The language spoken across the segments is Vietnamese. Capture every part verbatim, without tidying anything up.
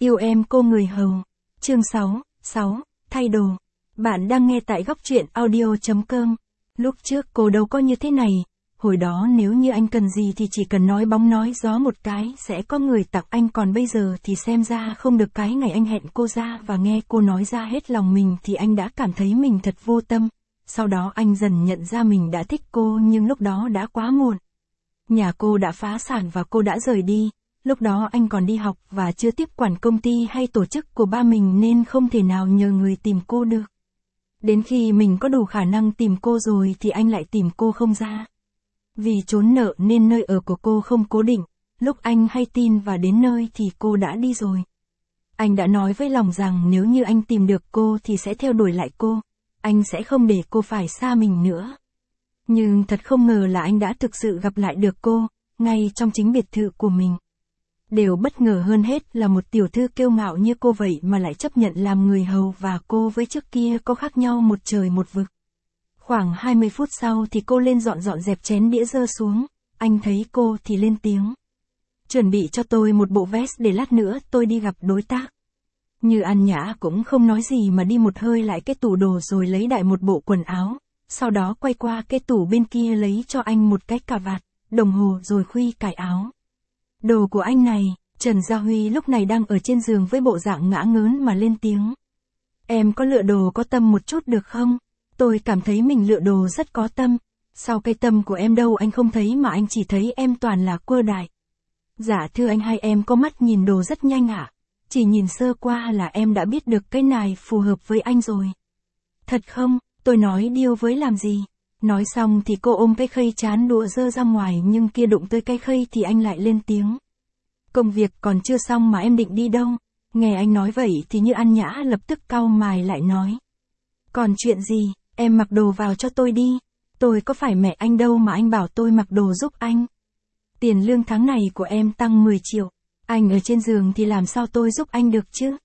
Yêu em cô người hầu. Chương sáu, sáu, thay đồ. Bạn đang nghe tại góc truyện audio chấm com. Lúc trước cô đâu có như thế này. Hồi đó nếu như anh cần gì thì chỉ cần nói bóng nói gió một cái sẽ có người tặng anh, còn bây giờ thì xem ra không được. Cái ngày anh hẹn cô ra và nghe cô nói ra hết lòng mình thì anh đã cảm thấy mình thật vô tâm. Sau đó anh dần nhận ra mình đã thích cô, nhưng lúc đó đã quá muộn. Nhà cô đã phá sản và cô đã rời đi. Lúc đó anh còn đi học và chưa tiếp quản công ty hay tổ chức của ba mình nên không thể nào nhờ người tìm cô được. Đến khi mình có đủ khả năng tìm cô rồi thì anh lại tìm cô không ra. Vì trốn nợ nên nơi ở của cô không cố định, lúc anh hay tin và đến nơi thì cô đã đi rồi. Anh đã nói với lòng rằng nếu như anh tìm được cô thì sẽ theo đuổi lại cô, anh sẽ không để cô phải xa mình nữa. Nhưng thật không ngờ là anh đã thực sự gặp lại được cô, ngay trong chính biệt thự của mình. Điều bất ngờ hơn hết là một tiểu thư kiêu ngạo như cô vậy mà lại chấp nhận làm người hầu, và cô với trước kia có khác nhau một trời một vực. Khoảng hai mươi phút sau thì cô lên dọn dọn dẹp chén đĩa rơi xuống, anh thấy cô thì lên tiếng. Chuẩn bị cho tôi một bộ vest để lát nữa tôi đi gặp đối tác. Như An Nhã cũng không nói gì mà đi một hơi lại cái tủ đồ rồi lấy đại một bộ quần áo, sau đó quay qua cái tủ bên kia lấy cho anh một cái cà vạt, đồng hồ rồi khuy cài áo. Đồ của anh này. Trần Gia Huy lúc này đang ở trên giường với bộ dạng ngã ngớn mà lên tiếng. Em có lựa đồ có tâm một chút được không? Tôi cảm thấy mình lựa đồ rất có tâm. Sao cái tâm của em đâu anh không thấy mà anh chỉ thấy em toàn là quơ đại. Dạ thưa anh, hai em có mắt nhìn đồ rất nhanh ạ. Chỉ nhìn sơ qua là em đã biết được cái này phù hợp với anh rồi. Thật không? Tôi nói điêu với làm gì? Nói xong thì cô ôm cái khay chán đũa dơ ra ngoài, nhưng kia đụng tới cái khay thì anh lại lên tiếng. Công việc còn chưa xong mà em định đi đâu? Nghe anh nói vậy thì Như An Nhã lập tức cau mày lại nói. Còn chuyện gì, em mặc đồ vào cho tôi đi. Tôi có phải mẹ anh đâu mà anh bảo tôi mặc đồ giúp anh. Tiền lương tháng này của em tăng mười triệu. Anh ở trên giường thì làm sao tôi giúp anh được chứ?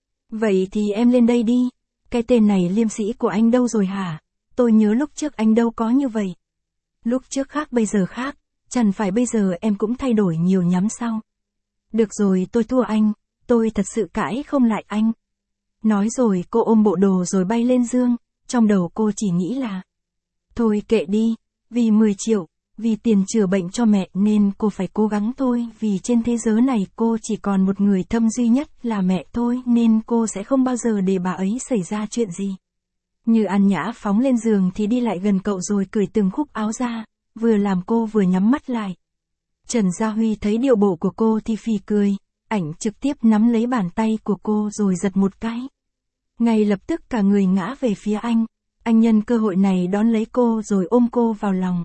Vậy thì em lên đây đi. Cái tên này liêm sĩ của anh đâu rồi hả? Tôi nhớ lúc trước anh đâu có như vậy. Lúc trước khác bây giờ khác, chẳng phải bây giờ em cũng thay đổi nhiều nhắm sao? Được rồi, tôi thua anh, tôi thật sự cãi không lại anh. Nói rồi cô ôm bộ đồ rồi bay lên giường, trong đầu cô chỉ nghĩ là thôi kệ đi, vì mười triệu, vì tiền chữa bệnh cho mẹ nên cô phải cố gắng thôi, vì trên thế giới này cô chỉ còn một người thân duy nhất là mẹ thôi, nên cô sẽ không bao giờ để bà ấy xảy ra chuyện gì. Như An Nhã phóng lên giường thì đi lại gần cậu rồi cởi từng khúc áo ra, vừa làm cô vừa nhắm mắt lại. Trần Gia Huy thấy điệu bộ của cô thì phì cười, ảnh trực tiếp nắm lấy bàn tay của cô rồi giật một cái. Ngay lập tức cả người ngã về phía anh, anh nhân cơ hội này đón lấy cô rồi ôm cô vào lòng.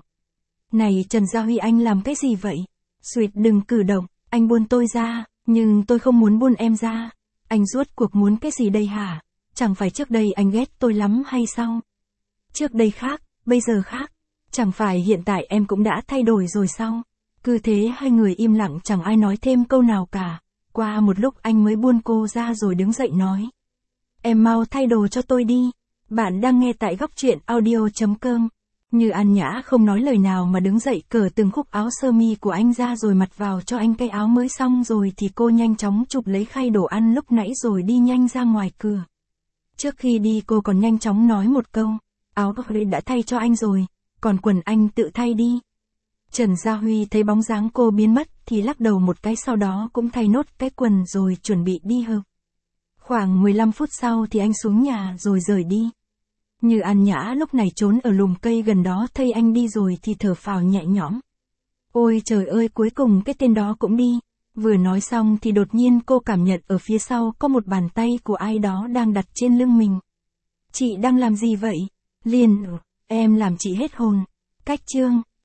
Này Trần Gia Huy, anh làm cái gì vậy? Suyệt, đừng cử động, anh buông tôi ra, nhưng tôi không muốn buông em ra. Anh rốt cuộc muốn cái gì đây hả? Chẳng phải trước đây anh ghét tôi lắm hay sao? Trước đây khác, bây giờ khác, chẳng phải hiện tại em cũng đã thay đổi rồi sao? Cứ thế hai người im lặng, chẳng ai nói thêm câu nào cả. Qua một lúc anh mới buông cô ra rồi đứng dậy nói. Em mau thay đồ cho tôi đi. Bạn đang nghe tại góc truyện audio chấm com. Như An Nhã không nói lời nào mà đứng dậy cởi từng khúc áo sơ mi của anh ra rồi mặc vào cho anh cái áo mới, xong rồi thì cô nhanh chóng chụp lấy khay đồ ăn lúc nãy rồi đi nhanh ra ngoài cửa. Trước khi đi cô còn nhanh chóng nói một câu. Áo đã thay cho anh rồi, còn quần anh tự thay đi. Trần Gia Huy thấy bóng dáng cô biến mất thì lắc đầu một cái, sau đó cũng thay nốt cái quần rồi chuẩn bị đi họp. Khoảng mười lăm phút sau thì anh xuống nhà rồi rời đi. Như An Nhã lúc này trốn ở lùm cây gần đó thấy anh đi rồi thì thở phào nhẹ nhõm. Ôi trời ơi, cuối cùng cái tên đó cũng đi. Vừa nói xong thì đột nhiên cô cảm nhận ở phía sau có một bàn tay của ai đó đang đặt trên lưng mình. Chị đang làm gì vậy? Liên, em làm chị hết hồn. Cách chương.